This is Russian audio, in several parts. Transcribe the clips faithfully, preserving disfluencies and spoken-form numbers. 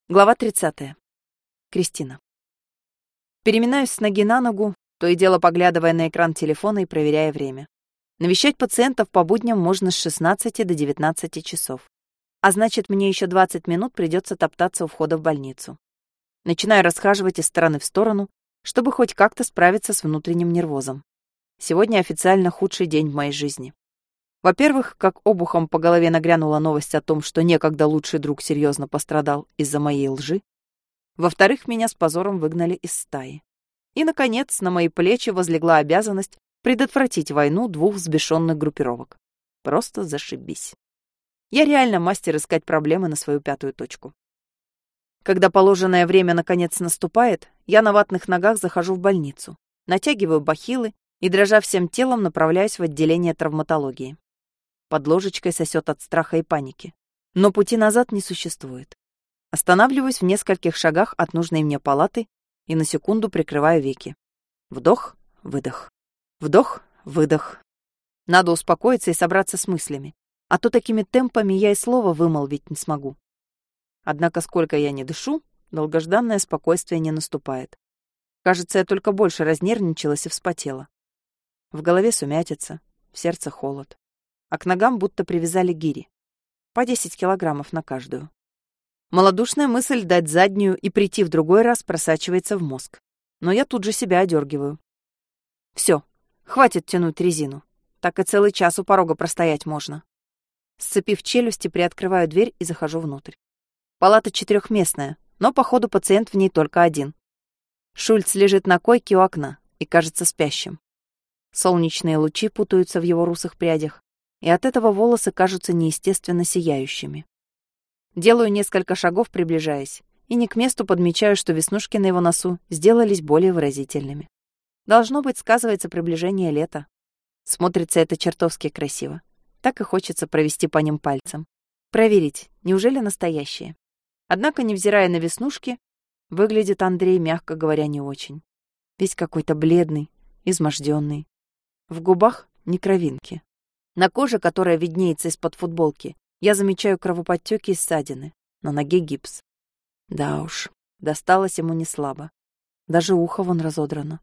Глава тридцатая. Кристина. Переминаюсь с ноги на ногу, то и дело поглядывая на экран телефона и проверяя время. Навещать пациентов по будням можно с шестнадцати до девятнадцати часов. А значит, мне еще двадцать минут придется топтаться у входа в больницу. Начинаю расхаживать из стороны в сторону, чтобы хоть как-то справиться с внутренним нервозом. Сегодня официально худший день в моей жизни. Во-первых, как обухом по голове нагрянула новость о том, что некогда лучший друг серьезно пострадал из-за моей лжи. Во-вторых, меня с позором выгнали из стаи. И, наконец, на мои плечи возлегла обязанность предотвратить войну двух взбешенных группировок. Просто зашибись. Я реально мастер искать проблемы на свою пятую точку. Когда положенное время наконец наступает, я на ватных ногах захожу в больницу, натягиваю бахилы и, дрожа всем телом, направляюсь в отделение травматологии. Под ложечкой сосет от страха и паники. Но пути назад не существует. Останавливаюсь в нескольких шагах от нужной мне палаты и на секунду прикрываю веки. Вдох, выдох. Вдох, выдох. Надо успокоиться и собраться с мыслями, а то такими темпами я и слова вымолвить не смогу. Однако, сколько я не дышу, долгожданное спокойствие не наступает. Кажется, я только больше разнервничалась и вспотела. В голове сумятица, в сердце холод. А к ногам будто привязали гири. По десять килограммов на каждую. Малодушная мысль дать заднюю и прийти в другой раз просачивается в мозг. Но я тут же себя одергиваю. Все, хватит тянуть резину. Так и целый час у порога простоять можно. Сцепив челюсти, приоткрываю дверь и захожу внутрь. Палата четырехместная, но, походу, пациент в ней только один. Шульц лежит на койке у окна и кажется спящим. Солнечные лучи путаются в его русых прядях, и от этого волосы кажутся неестественно сияющими. Делаю несколько шагов, приближаясь, и не к месту подмечаю, что веснушки на его носу сделались более выразительными. Должно быть, сказывается приближение лета. Смотрится это чертовски красиво. Так и хочется провести по ним пальцем. Проверить, неужели настоящие. Однако, невзирая на веснушки, выглядит Андрей, мягко говоря, не очень. Весь какой-то бледный, изможденный. В губах ни кровинки. На коже, которая виднеется из-под футболки, я замечаю кровоподтёки и ссадины. На ноге гипс. Да уж, досталось ему неслабо. Даже ухо вон разодрано.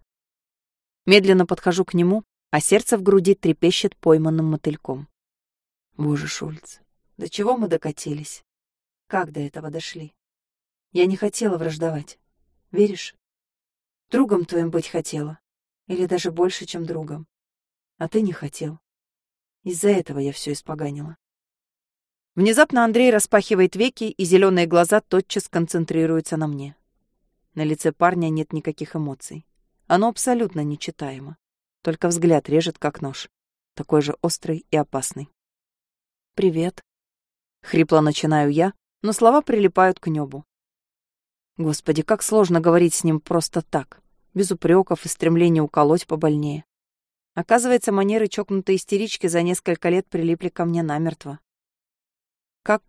Медленно подхожу к нему, а сердце в груди трепещет пойманным мотыльком. Боже, Шульц, до чего мы докатились? Как до этого дошли? Я не хотела враждовать. Веришь? Другом твоим быть хотела. Или даже больше, чем другом. А ты не хотел. Из-за этого я все испоганила. Внезапно Андрей распахивает веки, и зеленые глаза тотчас концентрируются на мне. На лице парня нет никаких эмоций. Оно абсолютно нечитаемо. Только взгляд режет, как нож. Такой же острый и опасный. «Привет». Хрипло начинаю я, но слова прилипают к небу. Господи, как сложно говорить с ним просто так, без упреков и стремления уколоть побольнее. Оказывается, манеры чокнутой истерички за несколько лет прилипли ко мне намертво. Как...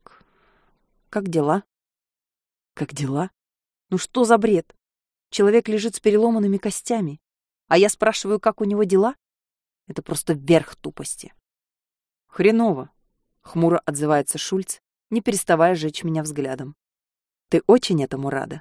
как дела? Как дела? Ну что за бред? Человек лежит с переломанными костями, а я спрашиваю, как у него дела? Это просто верх тупости. Хреново, хмуро отзывается Шульц, не переставая жечь меня взглядом. Ты очень этому рада?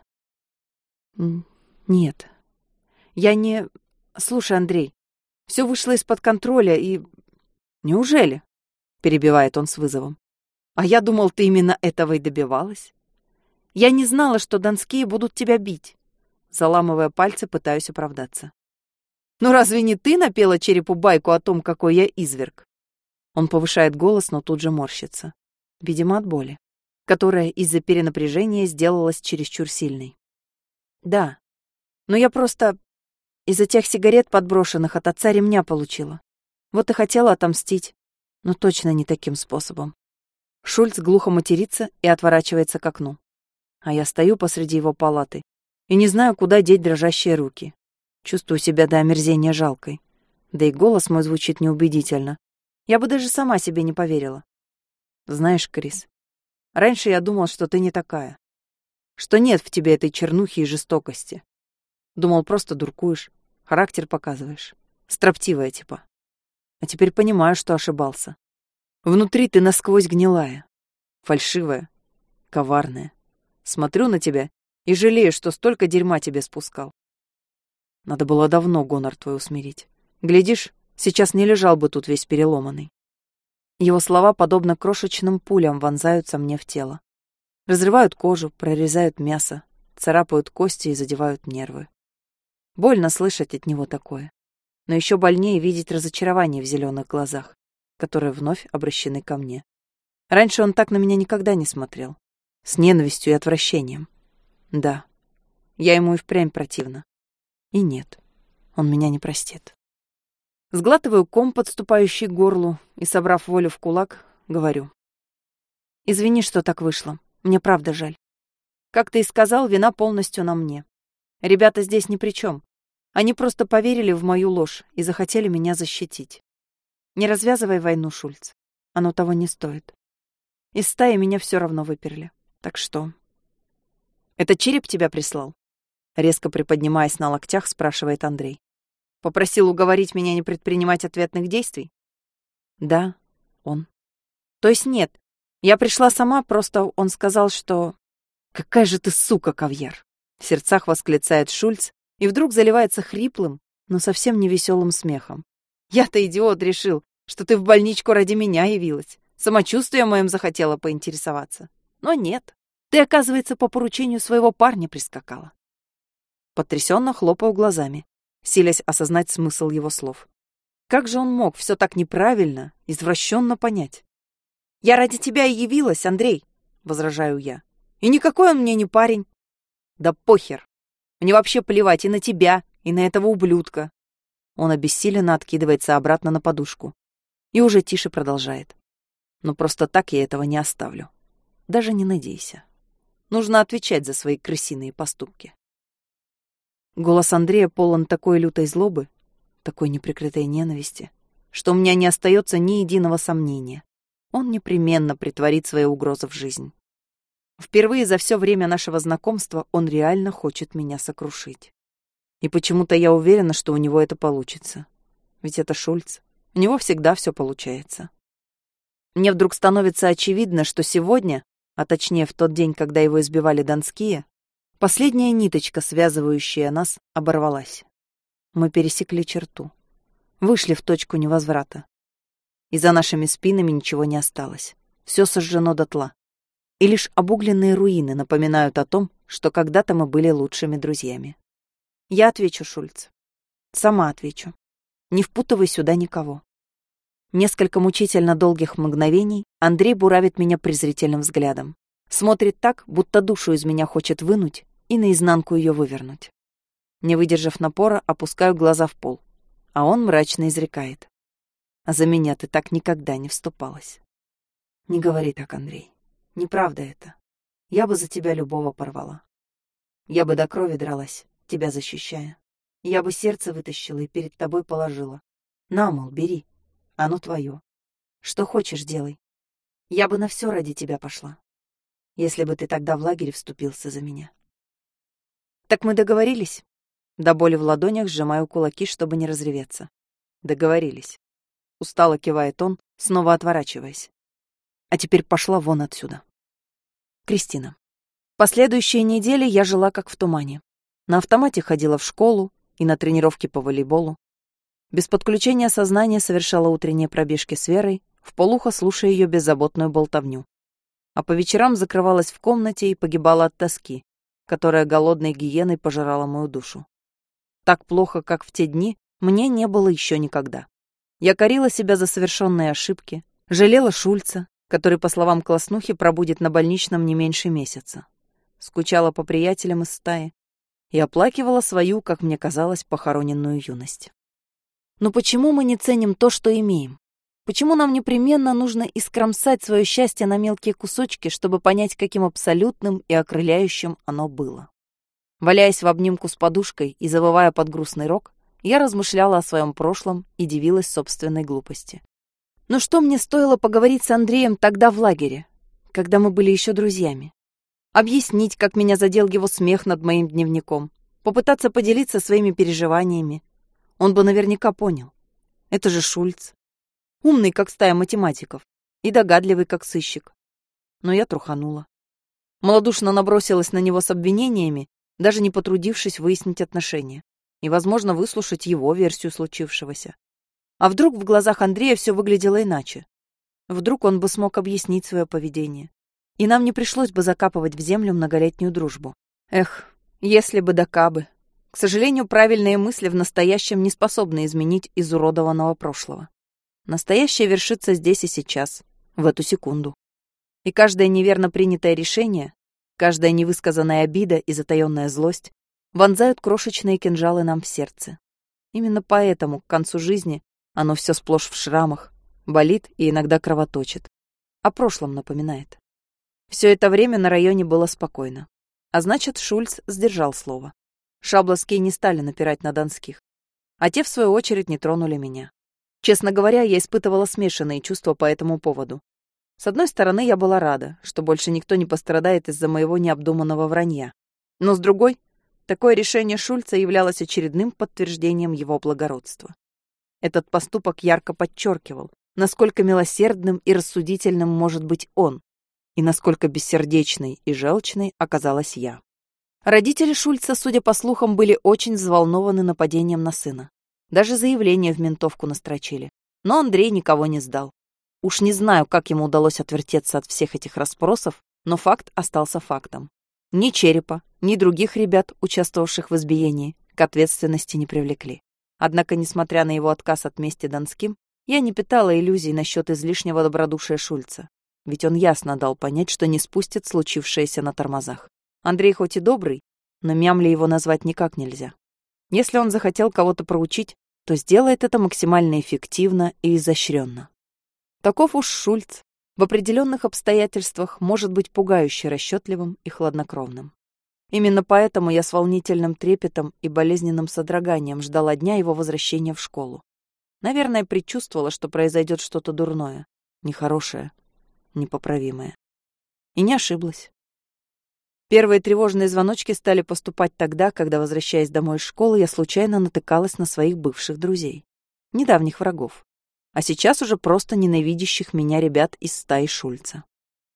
Нет. Я не... Слушай, Андрей, все вышло из-под контроля и... Неужели? Перебивает он с вызовом. А я думал, ты именно этого и добивалась. Я не знала, что донские будут тебя бить. Заламывая пальцы, пытаюсь оправдаться. Ну разве не ты напела черепу байку о том, какой я изверг? Он повышает голос, но тут же морщится. Видимо, от боли, которая из-за перенапряжения сделалась чересчур сильной. Да, но я просто из-за тех сигарет, подброшенных от отца, ремня получила. Вот и хотела отомстить, но точно не таким способом. Шульц глухо матерится и отворачивается к окну. А я стою посреди его палаты и не знаю, куда деть дрожащие руки. Чувствую себя до омерзения жалкой. Да и голос мой звучит неубедительно. Я бы даже сама себе не поверила. Знаешь, Крис, раньше я думал, что ты не такая. Что нет в тебе этой чернухи и жестокости. Думал, просто дуркуешь, характер показываешь. Строптивая типа. А теперь понимаю, что ошибался. Внутри ты насквозь гнилая, фальшивая, коварная. Смотрю на тебя и жалею, что столько дерьма тебе спускал. Надо было давно гонор твой усмирить. Глядишь, сейчас не лежал бы тут весь переломанный. Его слова, подобно крошечным пулям, вонзаются мне в тело. Разрывают кожу, прорезают мясо, царапают кости и задевают нервы. Больно слышать от него такое. Но еще больнее видеть разочарование в зеленых глазах, которые вновь обращены ко мне. Раньше он так на меня никогда не смотрел. С ненавистью и отвращением. Да, я ему и впрямь противна. И нет, он меня не простит. Сглатываю ком, подступающий к горлу, и, собрав волю в кулак, говорю. Извини, что так вышло. Мне правда жаль. Как ты и сказал, вина полностью на мне. Ребята здесь ни при чем. Они просто поверили в мою ложь и захотели меня защитить. Не развязывай войну, Шульц. Оно того не стоит. Из стаи меня все равно выперли. Так что... Это череп тебя прислал? Резко приподнимаясь на локтях, спрашивает Андрей. Попросил уговорить меня не предпринимать ответных действий? Да, он. То есть нет. Я пришла сама, просто он сказал, что... Какая же ты сука, Кавьяр! В сердцах восклицает Шульц и вдруг заливается хриплым, но совсем не веселым смехом. Я-то, идиот, решил, что ты в больничку ради меня явилась. Самочувствием моим захотела поинтересоваться. Но нет. Ты, оказывается, по поручению своего парня прискакала. Потрясенно хлопаю глазами, силясь осознать смысл его слов. Как же он мог все так неправильно, извращенно понять? «Я ради тебя и явилась, Андрей», — возражаю я. «И никакой он мне не парень». «Да похер. Мне вообще плевать и на тебя, и на этого ублюдка». Он обессиленно откидывается обратно на подушку и уже тише продолжает. «Но просто так я этого не оставлю. Даже не надейся. Нужно отвечать за свои крысиные поступки». Голос Андрея полон такой лютой злобы, такой неприкрытой ненависти, что у меня не остается ни единого сомнения. Он непременно претворит свои угрозы в жизнь. Впервые за все время нашего знакомства он реально хочет меня сокрушить. И почему-то я уверена, что у него это получится. Ведь это Шульц. У него всегда все получается. Мне вдруг становится очевидно, что сегодня, а точнее в тот день, когда его избивали донские, последняя ниточка, связывающая нас, оборвалась. Мы пересекли черту. Вышли в точку невозврата. И за нашими спинами ничего не осталось. Все сожжено дотла. И лишь обугленные руины напоминают о том, что когда-то мы были лучшими друзьями. Я отвечу, Шульц. Сама отвечу. Не впутывай сюда никого. Несколько мучительно долгих мгновений Андрей буравит меня презрительным взглядом. Смотрит так, будто душу из меня хочет вынуть и наизнанку ее вывернуть. Не выдержав напора, опускаю глаза в пол, а он мрачно изрекает. А за меня ты так никогда не вступалась. Не говори так, Андрей. Неправда это. Я бы за тебя любого порвала. Я бы до крови дралась, тебя защищая. Я бы сердце вытащила и перед тобой положила. На, мол, бери. Оно твое. Что хочешь, делай. Я бы на все ради тебя пошла. Если бы ты тогда в лагере вступился за меня. Так мы договорились? До боли в ладонях сжимаю кулаки, чтобы не разреветься. Договорились. Устало кивает он, снова отворачиваясь. А теперь пошла вон отсюда. Кристина. Последующие недели я жила как в тумане. На автомате ходила в школу и на тренировки по волейболу. Без подключения сознания совершала утренние пробежки с Верой, вполуха слушая ее беззаботную болтовню. А по вечерам закрывалась в комнате и погибала от тоски, которая голодной гиеной пожирала мою душу. Так плохо, как в те дни, мне не было еще никогда. Я корила себя за совершенные ошибки, жалела Шульца, который, по словам класснухи, пробудет на больничном не меньше месяца. Скучала по приятелям из стаи и оплакивала свою, как мне казалось, похороненную юность. Но почему мы не ценим то, что имеем? Почему нам непременно нужно искромсать свое счастье на мелкие кусочки, чтобы понять, каким абсолютным и окрыляющим оно было? Валяясь в обнимку с подушкой и завывая под грустный рок, я размышляла о своем прошлом и дивилась собственной глупости. Но что мне стоило поговорить с Андреем тогда в лагере, когда мы были еще друзьями? Объяснить, как меня задел его смех над моим дневником, попытаться поделиться своими переживаниями. Он бы наверняка понял. Это же Шульц. Умный, как стая математиков, и догадливый, как сыщик. Но я труханула. Малодушно набросилась на него с обвинениями, даже не потрудившись выяснить отношения и, возможно, выслушать его версию случившегося. А вдруг в глазах Андрея все выглядело иначе? Вдруг он бы смог объяснить свое поведение, и нам не пришлось бы закапывать в землю многолетнюю дружбу. Эх, если бы да кабы. К сожалению, правильные мысли в настоящем не способны изменить изуродованного прошлого. Настоящее вершится здесь и сейчас, в эту секунду. И каждое неверно принятое решение, каждая невысказанная обида и затаённая злость вонзают крошечные кинжалы нам в сердце. Именно поэтому к концу жизни оно все сплошь в шрамах, болит и иногда кровоточит. О прошлом напоминает. Все это время на районе было спокойно. А значит, Шульц сдержал слово. Шабловские не стали напирать на Донских. А те, в свою очередь, не тронули меня. Честно говоря, я испытывала смешанные чувства по этому поводу. С одной стороны, я была рада, что больше никто не пострадает из-за моего необдуманного вранья. Но с другой, такое решение Шульца являлось очередным подтверждением его благородства. Этот поступок ярко подчеркивал, насколько милосердным и рассудительным может быть он, и насколько бессердечной и желчной оказалась я. Родители Шульца, судя по слухам, были очень взволнованы нападением на сына. Даже заявление в ментовку настрочили. Но Андрей никого не сдал. Уж не знаю, как ему удалось отвертеться от всех этих расспросов, но факт остался фактом. Ни Черепа, ни других ребят, участвовавших в избиении, к ответственности не привлекли. Однако, несмотря на его отказ от мести Донским, я не питала иллюзий насчет излишнего добродушия Шульца. Ведь он ясно дал понять, что не спустит случившееся на тормозах. Андрей хоть и добрый, но мямли его назвать никак нельзя. Если он захотел кого-то проучить, то сделает это максимально эффективно и изощренно. Таков уж Шульц. В определенных обстоятельствах может быть пугающе расчетливым и хладнокровным. Именно поэтому я с волнительным трепетом и болезненным содроганием ждала дня его возвращения в школу. Наверное, предчувствовала, что произойдет что-то дурное, нехорошее, непоправимое. И не ошиблась. Первые тревожные звоночки стали поступать тогда, когда, возвращаясь домой из школы, я случайно натыкалась на своих бывших друзей, недавних врагов, а сейчас уже просто ненавидящих меня ребят из стаи Шульца.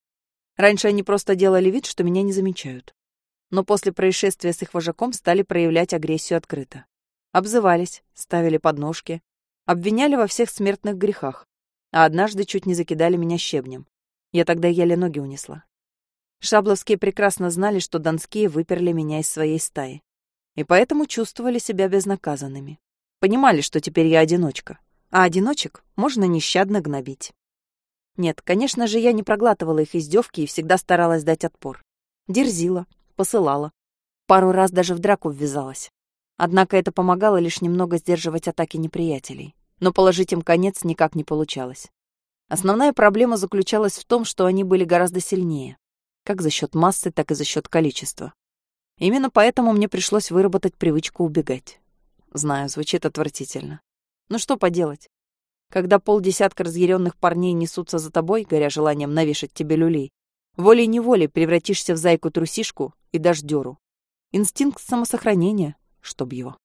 Раньше они просто делали вид, что меня не замечают. Но после происшествия с их вожаком стали проявлять агрессию открыто. Обзывались, ставили подножки, обвиняли во всех смертных грехах, а однажды чуть не закидали меня щебнем. Я тогда еле ноги унесла. Шабловские прекрасно знали, что Донские выперли меня из своей стаи, и поэтому чувствовали себя безнаказанными. Понимали, что теперь я одиночка, а одиночек можно нещадно гнобить. Нет, конечно же, я не проглатывала их издевки и всегда старалась дать отпор. Дерзила, посылала. Пару раз даже в драку ввязалась. Однако это помогало лишь немного сдерживать атаки неприятелей, но положить им конец никак не получалось. Основная проблема заключалась в том, что они были гораздо сильнее, как за счет массы, так и за счет количества. Именно поэтому мне пришлось выработать привычку убегать. Знаю, звучит отвратительно. Но что поделать? Когда полдесятка разъяренных парней несутся за тобой, горя желанием навешать тебе люлей, волей-неволей превратишься в зайку-трусишку и дашь дёру. Инстинкт самосохранения, чтоб его.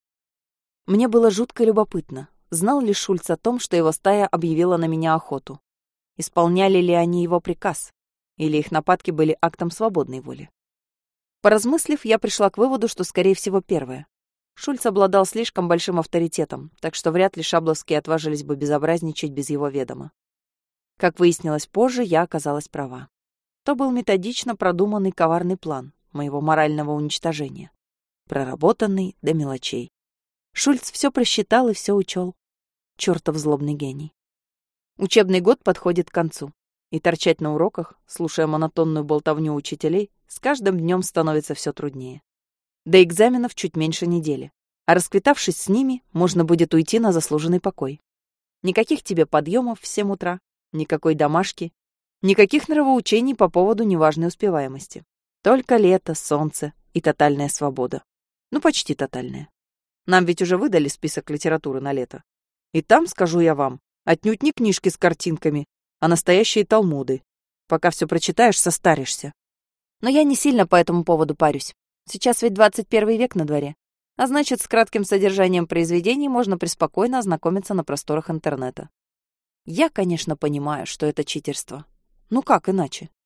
Мне было жутко любопытно, знал ли Шульц о том, что его стая объявила на меня охоту. Исполняли ли они его приказ? Или их нападки были актом свободной воли? Поразмыслив, я пришла к выводу, что, скорее всего, первое. Шульц обладал слишком большим авторитетом, так что вряд ли шабловские отважились бы безобразничать без его ведома. Как выяснилось позже, я оказалась права. То был методично продуманный коварный план моего морального уничтожения, проработанный до мелочей. Шульц все просчитал и все учел. Чертов злобный гений. Учебный год подходит к концу. И торчать на уроках, слушая монотонную болтовню учителей, с каждым днем становится все труднее. До экзаменов чуть меньше недели. А расквитавшись с ними, можно будет уйти на заслуженный покой. Никаких тебе подъемов в семь утра, никакой домашки, никаких нравоучений по поводу неважной успеваемости. Только лето, солнце и тотальная свобода. Ну, почти тотальная. Нам ведь уже выдали список литературы на лето. И там, скажу я вам, отнюдь не книжки с картинками, а настоящие талмуды. Пока все прочитаешь, состаришься. Но я не сильно по этому поводу парюсь. Сейчас ведь двадцать первый век на дворе. А значит, с кратким содержанием произведений можно преспокойно ознакомиться на просторах интернета. Я, конечно, понимаю, что это читерство. Ну как иначе?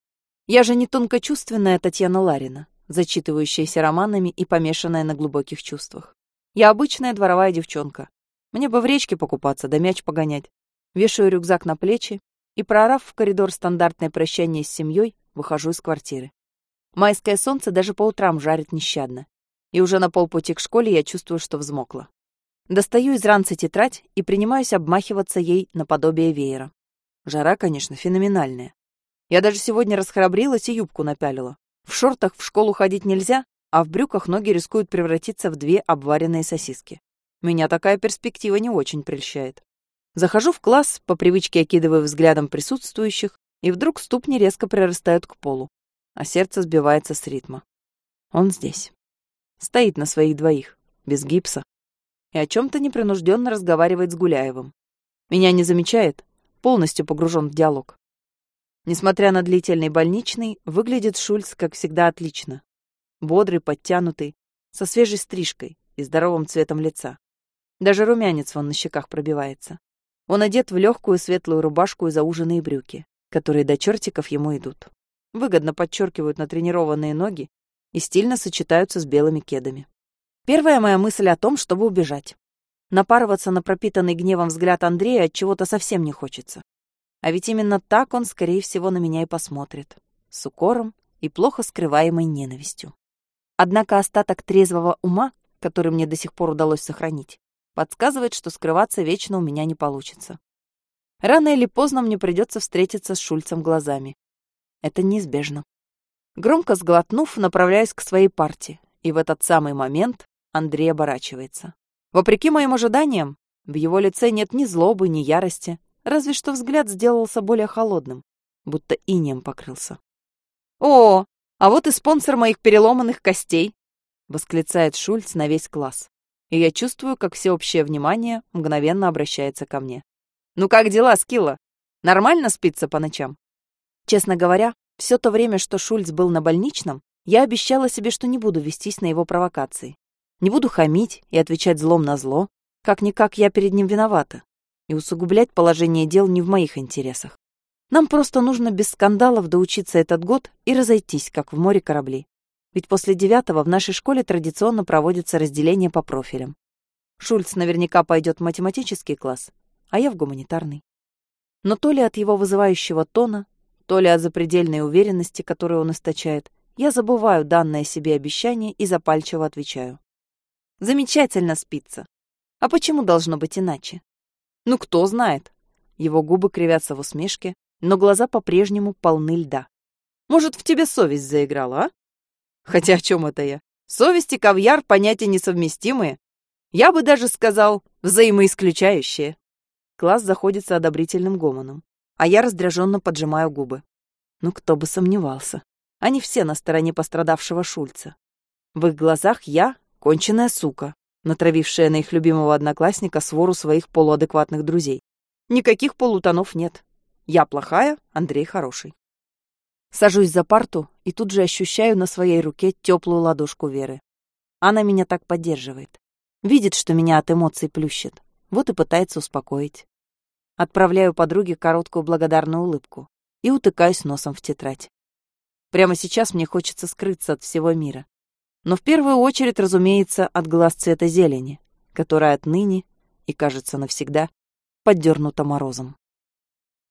Я же не тонкочувственная Татьяна Ларина, зачитывающаяся романами и помешанная на глубоких чувствах. Я обычная дворовая девчонка. Мне бы в речке покупаться, да мяч погонять. Вешаю рюкзак на плечи и, проорав в коридор стандартное прощание с семьей, выхожу из квартиры. Майское солнце даже по утрам жарит нещадно. И уже на полпути к школе я чувствую, что взмокла. Достаю из ранца тетрадь и принимаюсь обмахиваться ей наподобие веера. Жара, конечно, феноменальная. Я даже сегодня расхрабрилась и юбку напялила. В шортах в школу ходить нельзя, а в брюках ноги рискуют превратиться в две обваренные сосиски. Меня такая перспектива не очень прельщает. Захожу в класс, по привычке окидываю взглядом присутствующих, и вдруг ступни резко прирастают к полу, а сердце сбивается с ритма. Он здесь. Стоит на своих двоих, без гипса, и о чем-то непринужденно разговаривает с Гуляевым. Меня не замечает, полностью погружен в диалог. Несмотря на длительный больничный, выглядит Шульц, как всегда, отлично. Бодрый, подтянутый, со свежей стрижкой и здоровым цветом лица. Даже румянец вон на щеках пробивается. Он одет в легкую светлую рубашку и зауженные брюки, которые до чертиков ему идут. Выгодно подчеркивают натренированные ноги и стильно сочетаются с белыми кедами. Первая моя мысль о том, чтобы убежать. Напарываться на пропитанный гневом взгляд Андрея от чего-то совсем не хочется. А ведь именно так он, скорее всего, на меня и посмотрит. С укором и плохо скрываемой ненавистью. Однако остаток трезвого ума, который мне до сих пор удалось сохранить, подсказывает, что скрываться вечно у меня не получится. Рано или поздно мне придется встретиться с Шульцем глазами. Это неизбежно. Громко сглотнув, направляюсь к своей парте, и в этот самый момент Андрей оборачивается. Вопреки моим ожиданиям, в его лице нет ни злобы, ни ярости, разве что взгляд сделался более холодным, будто инеем покрылся. «О, а вот и спонсор моих переломанных костей!» — восклицает Шульц на весь класс. И я чувствую, как всеобщее внимание мгновенно обращается ко мне. «Ну как дела, Скилла? Нормально спится по ночам?» Честно говоря, все то время, что Шульц был на больничном, я обещала себе, что не буду вестись на его провокации. Не буду хамить и отвечать злом на зло. Как-никак я перед ним виновата. И усугублять положение дел не в моих интересах. Нам просто нужно без скандалов доучиться этот год и разойтись, как в море корабли. Ведь после девятого в нашей школе традиционно проводится разделение по профилям. Шульц наверняка пойдет в математический класс, а я в гуманитарный. Но то ли от его вызывающего тона, то ли от запредельной уверенности, которую он источает, я забываю данное себе обещание и запальчиво отвечаю. Замечательно спится. А почему должно быть иначе? Ну, кто знает. Его губы кривятся в усмешке, но глаза по-прежнему полны льда. Может, в тебе совесть заиграла, а? Хотя о чем это я? Совесть и кавьяр — понятия несовместимые. Я бы даже сказал, взаимоисключающие. Класс заходится одобрительным гомоном, а я раздраженно поджимаю губы. Ну, кто бы сомневался. Они все на стороне пострадавшего Шульца. В их глазах я — конченая сука, натравившая на их любимого одноклассника свору своих полуадекватных друзей. Никаких полутонов нет. Я плохая, Андрей хороший. Сажусь за парту и тут же ощущаю на своей руке теплую ладошку Веры. Она меня так поддерживает. Видит, что меня от эмоций плющит. Вот и пытается успокоить. Отправляю подруге короткую благодарную улыбку и утыкаюсь носом в тетрадь. Прямо сейчас мне хочется скрыться от всего мира. Но в первую очередь, разумеется, от глаз цвета зелени, которая отныне, и, кажется, навсегда, поддернута морозом.